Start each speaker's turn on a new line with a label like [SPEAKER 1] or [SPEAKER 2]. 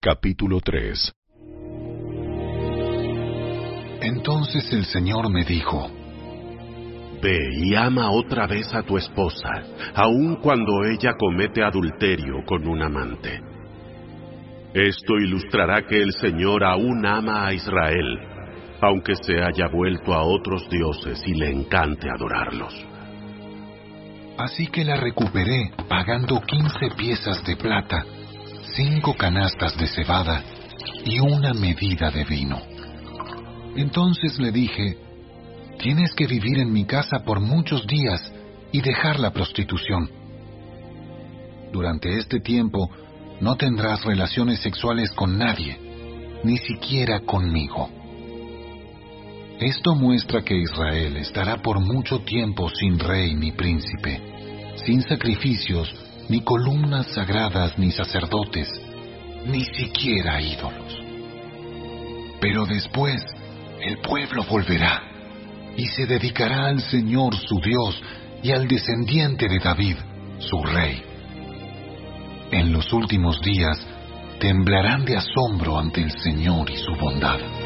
[SPEAKER 1] Capítulo 3.
[SPEAKER 2] Entonces el Señor me dijo:
[SPEAKER 3] Ve y ama otra vez a tu esposa, aun cuando ella comete adulterio con un amante. Esto ilustrará que el Señor aún ama a Israel, aunque se haya vuelto a otros dioses y le encante adorarlos.
[SPEAKER 2] Así que la recuperé pagando 15 piezas de plata, 5 canastas de cebada y una medida de vino. Entonces le dije: tienes que vivir en mi casa por muchos días y dejar la prostitución. Durante este tiempo no tendrás relaciones sexuales con nadie, ni siquiera conmigo. Esto muestra que Israel estará por mucho tiempo sin rey ni príncipe, sin sacrificios, ni columnas sagradas, ni sacerdotes, ni siquiera ídolos. Pero después el pueblo volverá y se dedicará al Señor su Dios y al descendiente de David, su rey. En los últimos días temblarán de asombro ante el Señor y su bondad.